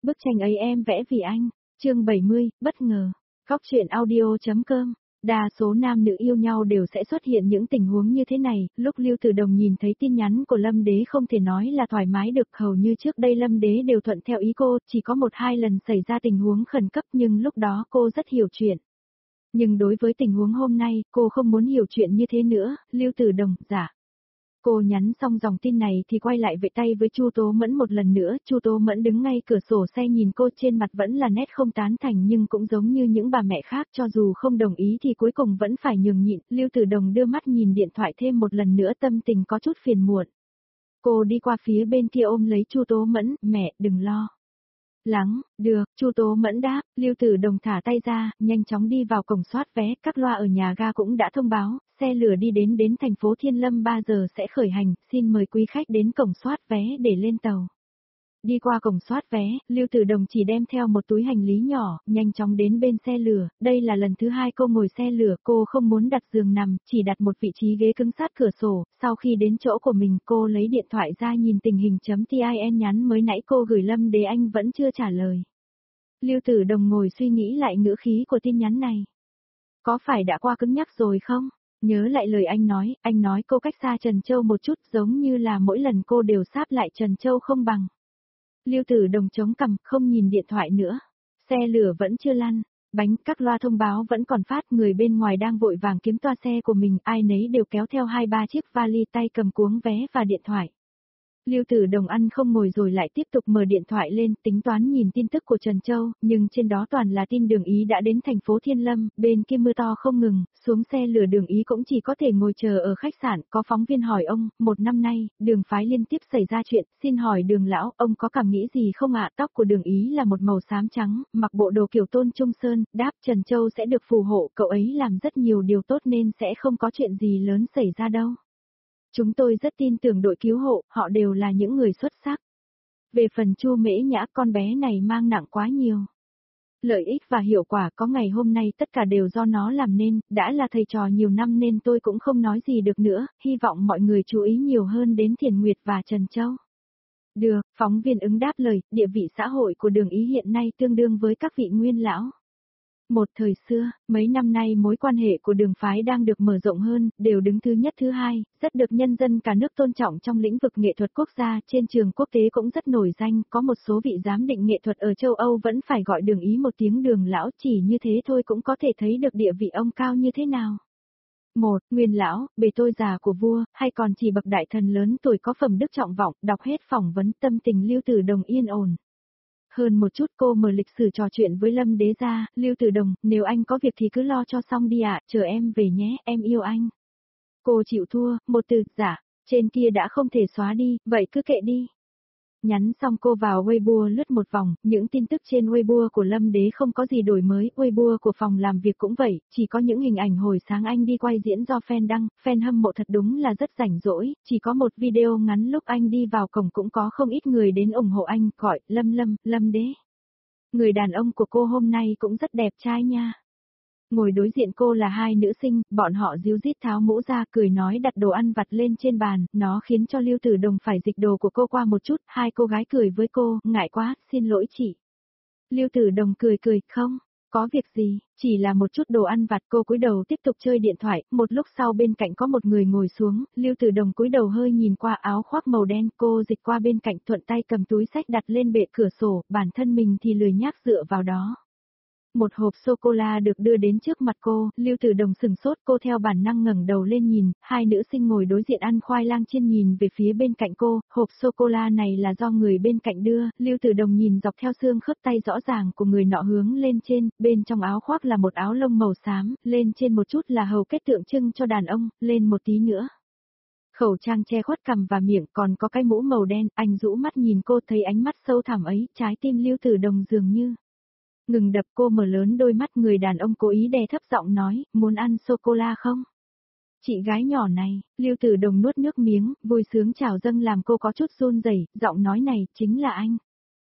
Bức tranh ấy em vẽ vì anh. Chương 70, bất ngờ. Góc truyện audio.com. Đa số nam nữ yêu nhau đều sẽ xuất hiện những tình huống như thế này, lúc Lưu Tử Đồng nhìn thấy tin nhắn của Lâm Đế không thể nói là thoải mái được, hầu như trước đây Lâm Đế đều thuận theo ý cô, chỉ có 1-2 lần xảy ra tình huống khẩn cấp nhưng lúc đó cô rất hiểu chuyện. Nhưng đối với tình huống hôm nay, cô không muốn hiểu chuyện như thế nữa, Lưu Tử Đồng, dạ. Cô nhắn xong dòng tin này thì quay lại vẫy tay với Chu Tố Mẫn một lần nữa, Chu Tố Mẫn đứng ngay cửa sổ xe nhìn cô, trên mặt vẫn là nét không tán thành nhưng cũng giống như những bà mẹ khác, cho dù không đồng ý thì cuối cùng vẫn phải nhường nhịn. Lưu Tử Đồng đưa mắt nhìn điện thoại thêm một lần nữa, tâm tình có chút phiền muộn. Cô đi qua phía bên kia ôm lấy Chu Tố Mẫn, mẹ, đừng lo lắng, được, Chu Tố Mẫn đáp. Lưu Tử Đồng thả tay ra, nhanh chóng đi vào cổng soát vé, các loa ở nhà ga cũng đã thông báo, xe lửa đi đến thành phố Thiên Lâm 3 giờ sẽ khởi hành, xin mời quý khách đến cổng soát vé để lên tàu. Đi qua cổng soát vé, Lưu Tử Đồng chỉ đem theo một túi hành lý nhỏ, nhanh chóng đến bên xe lửa, đây là lần thứ 2 cô ngồi xe lửa, cô không muốn đặt giường nằm, chỉ đặt một vị trí ghế cứng sát cửa sổ, sau khi đến chỗ của mình cô lấy điện thoại ra nhìn tình hình.tin nhắn mới nãy cô gửi Lâm Đế, anh vẫn chưa trả lời. Lưu Tử Đồng ngồi suy nghĩ lại ngữ khí của tin nhắn này. Có phải đã qua cứng nhắc rồi không? Nhớ lại lời anh nói cô cách xa Trần Châu một chút, giống như là mỗi lần cô đều sáp lại Trần Châu không bằng. Lưu Tử Đồng chống cằm, không nhìn điện thoại nữa. Xe lửa vẫn chưa lăn, bánh, các loa thông báo vẫn còn phát, người bên ngoài đang vội vàng kiếm toa xe của mình, ai nấy đều kéo theo 2-3 chiếc vali, tay cầm cuống vé và điện thoại. Lưu Tử Đồng ăn không ngồi rồi lại tiếp tục mở điện thoại lên, tính toán nhìn tin tức của Trần Châu, nhưng trên đó toàn là tin Đường Ý đã đến thành phố Thiên Lâm, bên kia mưa to không ngừng, xuống xe lửa Đường Ý cũng chỉ có thể ngồi chờ ở khách sạn. Có phóng viên hỏi ông, 1 năm nay, Đường phái liên tiếp xảy ra chuyện, xin hỏi Đường lão, ông có cảm nghĩ gì không ạ? Tóc của Đường Ý là một màu xám trắng, mặc bộ đồ kiểu Tôn Trung Sơn, đáp Trần Châu sẽ được phù hộ, cậu ấy làm rất nhiều điều tốt nên sẽ không có chuyện gì lớn xảy ra đâu. Chúng tôi rất tin tưởng đội cứu hộ, họ đều là những người xuất sắc. Về phần Chu Mễ Nhã, con bé này mang nặng quá nhiều. Lợi ích và hiệu quả có ngày hôm nay tất cả đều do nó làm nên, đã là thầy trò nhiều năm nên tôi cũng không nói gì được nữa, hy vọng mọi người chú ý nhiều hơn đến Thiền Nguyệt và Trần Châu. Được, phóng viên ứng đáp lời, địa vị xã hội của Đường Ý hiện nay tương đương với các vị nguyên lão. Một thời xưa, mấy năm nay mối quan hệ của Đường phái đang được mở rộng hơn, đều đứng thứ nhất thứ hai, rất được nhân dân cả nước tôn trọng trong lĩnh vực nghệ thuật quốc gia, trên trường quốc tế cũng rất nổi danh, có một số vị giám định nghệ thuật ở châu Âu vẫn phải gọi Đường Ý một tiếng Đường lão, chỉ như thế thôi cũng có thể thấy được địa vị ông cao như thế nào. Một, nguyên lão, bề tôi già của vua, hay còn chỉ bậc đại thần lớn tuổi có phẩm đức trọng vọng, đọc hết phỏng vấn, tâm tình Lưu Tử Đồng yên ổn. Hơn một chút cô mở lịch sử trò chuyện với Lâm Đế ra, Lưu Tử Đồng, nếu anh có việc thì cứ lo cho xong đi ạ, chờ em về nhé, em yêu anh. Cô chịu thua, một từ, dạ, trên kia đã không thể xóa đi, vậy cứ kệ đi. Nhắn xong cô vào Weibo lướt một vòng, những tin tức trên Weibo của Lâm Đế không có gì đổi mới, Weibo của phòng làm việc cũng vậy, chỉ có những hình ảnh hồi sáng anh đi quay diễn do fan đăng, fan hâm mộ thật đúng là rất rảnh rỗi, chỉ có một video ngắn lúc anh đi vào cổng cũng có không ít người đến ủng hộ anh, gọi, Lâm Đế. Người đàn ông của cô hôm nay cũng rất đẹp trai nha. Ngồi đối diện cô là 2 nữ sinh, bọn họ díu dít tháo mũ ra cười nói đặt đồ ăn vặt lên trên bàn, nó khiến cho Lưu Tử Đồng phải dịch đồ của cô qua một chút, 2 cô gái cười với cô, ngại quá, xin lỗi chị. Lưu Tử Đồng cười, không, có việc gì, chỉ là một chút đồ ăn vặt. Cô cúi đầu tiếp tục chơi điện thoại, một lúc sau bên cạnh có một người ngồi xuống, Lưu Tử Đồng cúi đầu hơi nhìn qua áo khoác màu đen, cô dịch qua bên cạnh thuận tay cầm túi xách đặt lên bệ cửa sổ, bản thân mình thì lười nhác dựa vào đó. Một hộp sô-cô-la được đưa đến trước mặt cô, Lưu Tử Đồng sừng sốt, cô theo bản năng ngẩng đầu lên nhìn, 2 nữ sinh ngồi đối diện ăn khoai lang chiên nhìn về phía bên cạnh cô, hộp sô-cô-la này là do người bên cạnh đưa, Lưu Tử Đồng nhìn dọc theo xương khớp tay rõ ràng của người nọ hướng lên trên, bên trong áo khoác là một áo lông màu xám, lên trên một chút là hầu kết tượng trưng cho đàn ông, lên một tí nữa. Khẩu trang che khuất cằm và miệng, còn có cái mũ màu đen, anh rũ mắt nhìn cô, thấy ánh mắt sâu thẳm ấy, trái tim Lưu Tử Đồng dường như ngừng đập. Cô mở lớn đôi mắt, người đàn ông cố ý đè thấp giọng nói, muốn ăn sô-cô-la không? Chị gái nhỏ này, Lưu Tử Đồng nuốt nước miếng, vui sướng trào dâng làm cô có chút run rẩy, giọng nói này, chính là anh.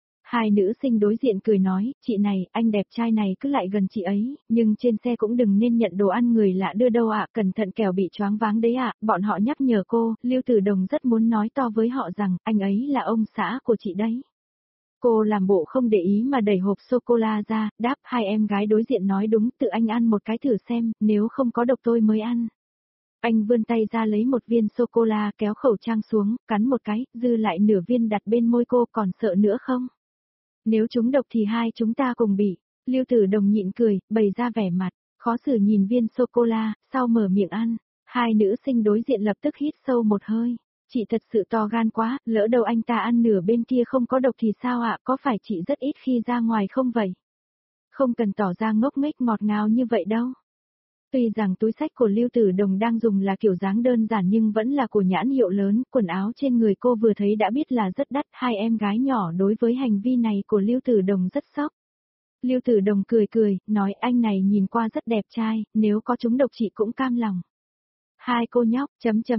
2 nữ sinh đối diện cười nói, chị này, anh đẹp trai này cứ lại gần chị ấy, nhưng trên xe cũng đừng nên nhận đồ ăn người lạ đưa đâu ạ, cẩn thận kẻo bị choáng váng đấy ạ, bọn họ nhắc nhở cô, Lưu Tử Đồng rất muốn nói to với họ rằng, anh ấy là ông xã của chị đấy. Cô làm bộ không để ý mà đẩy hộp sô-cô-la ra, đáp hai em gái đối diện nói đúng, tự anh ăn một cái thử xem, nếu không có độc tôi mới ăn. Anh vươn tay ra lấy một viên sô-cô-la kéo khẩu trang xuống, cắn một cái, dư lại nửa viên đặt bên môi cô, còn sợ nữa không? Nếu chúng độc thì hai chúng ta cùng bị. Lưu Tử Đồng nhịn cười, bày ra vẻ mặt, khó xử nhìn viên sô-cô-la, sau mở miệng ăn. Hai nữ sinh đối diện lập tức hít sâu một hơi. Chị thật sự to gan quá, lỡ đâu anh ta ăn nửa bên kia không có độc thì sao ạ, có phải chị rất ít khi ra ngoài không vậy? Không cần tỏ ra ngốc nghếch ngọt ngào như vậy đâu. Tuy rằng túi xách của Lưu Tử Đồng đang dùng là kiểu dáng đơn giản nhưng vẫn là của nhãn hiệu lớn, quần áo trên người cô vừa thấy đã biết là rất đắt, hai em gái nhỏ đối với hành vi này của Lưu Tử Đồng rất sốc. Lưu Tử Đồng cười cười, nói anh này nhìn qua rất đẹp trai, nếu có chúng độc chị cũng cam lòng. Hai cô nhóc,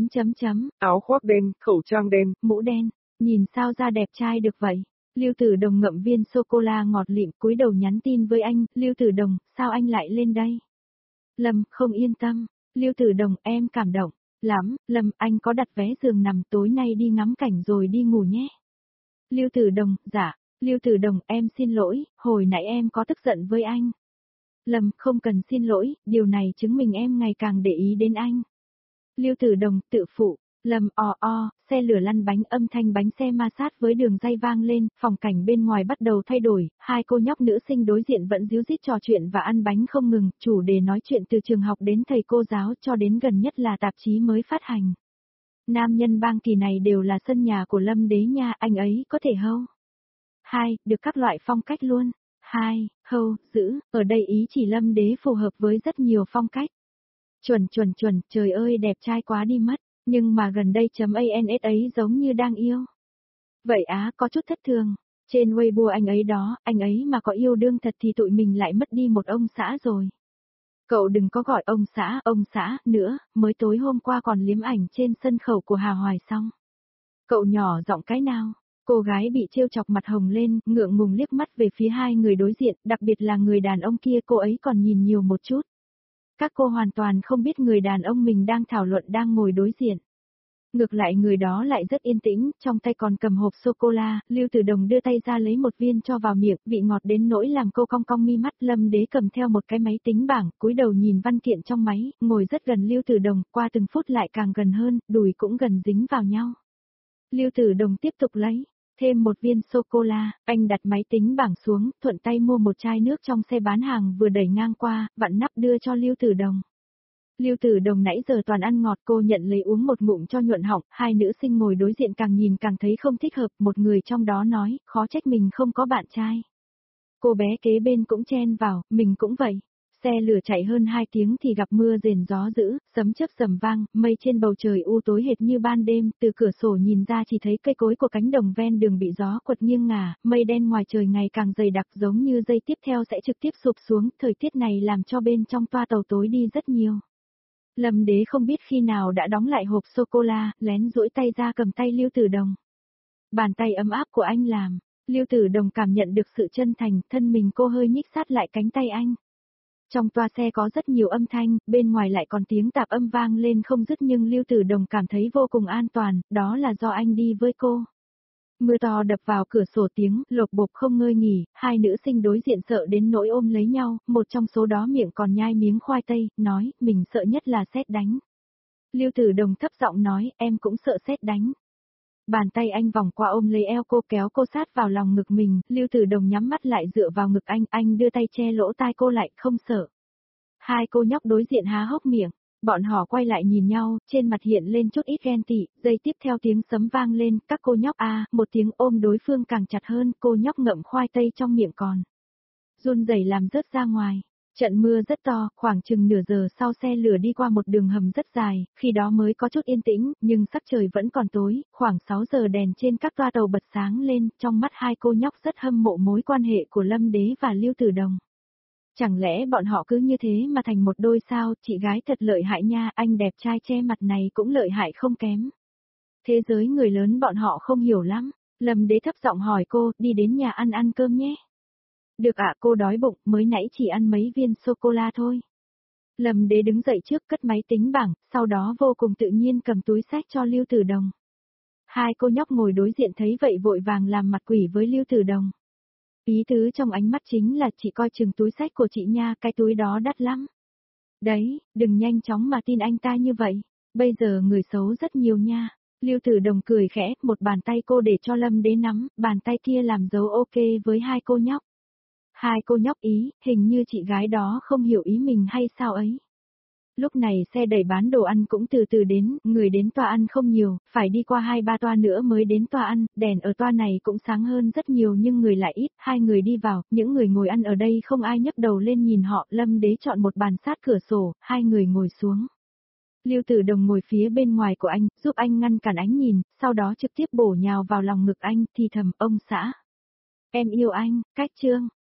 áo khoác đen, khẩu trang đen, mũ đen, nhìn sao ra đẹp trai được vậy? Lưu Tử Đồng ngậm viên sô-cô-la ngọt lịm cúi đầu nhắn tin với anh, Lưu Tử Đồng, sao anh lại lên đây? Lâm, không yên tâm, Lưu Tử Đồng em cảm động, lắm, Lâm anh có đặt vé giường nằm tối nay đi ngắm cảnh rồi đi ngủ nhé. Lưu Tử Đồng, dạ, Lưu Tử Đồng em xin lỗi, hồi nãy em có tức giận với anh. Lâm, không cần xin lỗi, điều này chứng minh em ngày càng để ý đến anh. Lưu Tử Đồng, tự phụ. Lâm xe lửa lăn bánh, âm thanh bánh xe ma sát với đường ray vang lên, phòng cảnh bên ngoài bắt đầu thay đổi, hai cô nhóc nữ sinh đối diện vẫn díu dít trò chuyện và ăn bánh không ngừng, chủ đề nói chuyện từ trường học đến thầy cô giáo cho đến gần nhất là tạp chí mới phát hành. Nam nhân bang kỳ này đều là sân nhà của Lâm Đế nha, anh ấy có thể hâu. 2. Được các loại phong cách luôn. 2. Hâu, giữ, ở đây ý chỉ Lâm Đế phù hợp với rất nhiều phong cách. Chuẩn, trời ơi đẹp trai quá đi mất, nhưng mà gần đây .ans ấy giống như đang yêu. Vậy á, có chút thất thường, trên Weibo anh ấy đó, anh ấy mà có yêu đương thật thì tụi mình lại mất đi một ông xã rồi. Cậu đừng có gọi ông xã, nữa, mới tối hôm qua còn liếm ảnh trên sân khấu của Hà Hoài xong. Cậu nhỏ giọng cái nào? Cô gái bị trêu chọc mặt hồng lên, ngượng ngùng liếc mắt về phía hai người đối diện, đặc biệt là người đàn ông kia cô ấy còn nhìn nhiều một chút. Các cô hoàn toàn không biết người đàn ông mình đang thảo luận đang ngồi đối diện. Ngược lại người đó lại rất yên tĩnh, trong tay còn cầm hộp sô-cô-la, Lưu Tử Đồng đưa tay ra lấy một viên cho vào miệng, vị ngọt đến nỗi làm cô cong cong mi mắt. Lâm Đế cầm theo một cái máy tính bảng, cúi đầu nhìn văn kiện trong máy, ngồi rất gần Lưu Tử Đồng, qua từng phút lại càng gần hơn, đùi cũng gần dính vào nhau. Lưu Tử Đồng tiếp tục lấy thêm một viên sô-cô-la, anh đặt máy tính bảng xuống, thuận tay mua một chai nước trong xe bán hàng vừa đẩy ngang qua, vặn nắp đưa cho Lưu Tử Đồng. Lưu Tử Đồng nãy giờ toàn ăn ngọt, cô nhận lấy uống một ngụm cho nhuận họng, hai nữ sinh ngồi đối diện càng nhìn càng thấy không thích hợp, một người trong đó nói, khó trách mình không có bạn trai. Cô bé kế bên cũng chen vào, mình cũng vậy. Xe lửa chạy hơn 2 tiếng thì gặp mưa rền gió dữ, sấm chớp rầm vang, mây trên bầu trời u tối hệt như ban đêm, từ cửa sổ nhìn ra chỉ thấy cây cối của cánh đồng ven đường bị gió quật nghiêng ngả, mây đen ngoài trời ngày càng dày đặc giống như giây tiếp theo sẽ trực tiếp sụp xuống, thời tiết này làm cho bên trong toa tàu tối đi rất nhiều. Lâm Đế không biết khi nào đã đóng lại hộp sô-cô-la, lén duỗi tay ra cầm tay Lưu Tử Đồng. Bàn tay ấm áp của anh làm, Lưu Tử Đồng cảm nhận được sự chân thành, thân mình cô hơi nhích sát lại cánh tay anh. Trong toa xe có rất nhiều âm thanh, bên ngoài lại còn tiếng tạp âm vang lên không dứt nhưng Lưu Tử Đồng cảm thấy vô cùng an toàn, đó là do anh đi với cô. Mưa to đập vào cửa sổ tiếng, lộp bộp không ngơi nghỉ, hai nữ sinh đối diện sợ đến nỗi ôm lấy nhau, một trong số đó miệng còn nhai miếng khoai tây, nói, mình sợ nhất là sét đánh. Lưu Tử Đồng thấp giọng nói, em cũng sợ sét đánh. Bàn tay anh vòng qua ôm lấy eo cô kéo cô sát vào lòng ngực mình, Lưu Tử Đồng nhắm mắt lại dựa vào ngực anh đưa tay che lỗ tai cô lại, không sợ. Hai cô nhóc đối diện há hốc miệng, bọn họ quay lại nhìn nhau, trên mặt hiện lên chút ít ghen tị, giây tiếp theo tiếng sấm vang lên, các cô nhóc một tiếng ôm đối phương càng chặt hơn, cô nhóc ngậm khoai tây trong miệng còn run rẩy làm rớt ra ngoài. Trận mưa rất to, khoảng chừng nửa giờ sau xe lửa đi qua một đường hầm rất dài, khi đó mới có chút yên tĩnh, nhưng sắc trời vẫn còn tối, khoảng 6 giờ đèn trên các toa tàu bật sáng lên, trong mắt hai cô nhóc rất hâm mộ mối quan hệ của Lâm Đế và Lưu Tử Đồng. Chẳng lẽ bọn họ cứ như thế mà thành một đôi sao, chị gái thật lợi hại nha, anh đẹp trai che mặt này cũng lợi hại không kém. Thế giới người lớn bọn họ không hiểu lắm, Lâm Đế thấp giọng hỏi cô, đi đến nhà ăn cơm nhé. Được ạ, cô đói bụng, mới nãy chỉ ăn mấy viên sô-cô-la thôi. Lâm Đế đứng dậy trước cất máy tính bảng, sau đó vô cùng tự nhiên cầm túi xách cho Lưu Tử Đồng. Hai cô nhóc ngồi đối diện thấy vậy vội vàng làm mặt quỷ với Lưu Tử Đồng. Ý tứ trong ánh mắt chính là chị coi chừng túi xách của chị nha, cái túi đó đắt lắm. Đấy, đừng nhanh chóng mà tin anh ta như vậy, bây giờ người xấu rất nhiều nha. Lưu Tử Đồng cười khẽ, một bàn tay cô để cho Lâm Đế nắm, bàn tay kia làm dấu ok với hai cô nhóc. Hai cô nhóc ý, hình như chị gái đó không hiểu ý mình hay sao ấy. Lúc này xe đẩy bán đồ ăn cũng từ từ đến, người đến toa ăn không nhiều, phải đi qua 2-3 toa nữa mới đến toa ăn, đèn ở toa này cũng sáng hơn rất nhiều nhưng người lại ít, hai người đi vào, những người ngồi ăn ở đây không ai nhấc đầu lên nhìn họ, Lâm Đế chọn một bàn sát cửa sổ, hai người ngồi xuống. Lưu Tử Đồng ngồi phía bên ngoài của anh, giúp anh ngăn cản ánh nhìn, sau đó trực tiếp bổ nhào vào lòng ngực anh, thì thầm, ông xã. Em yêu anh, cách trương.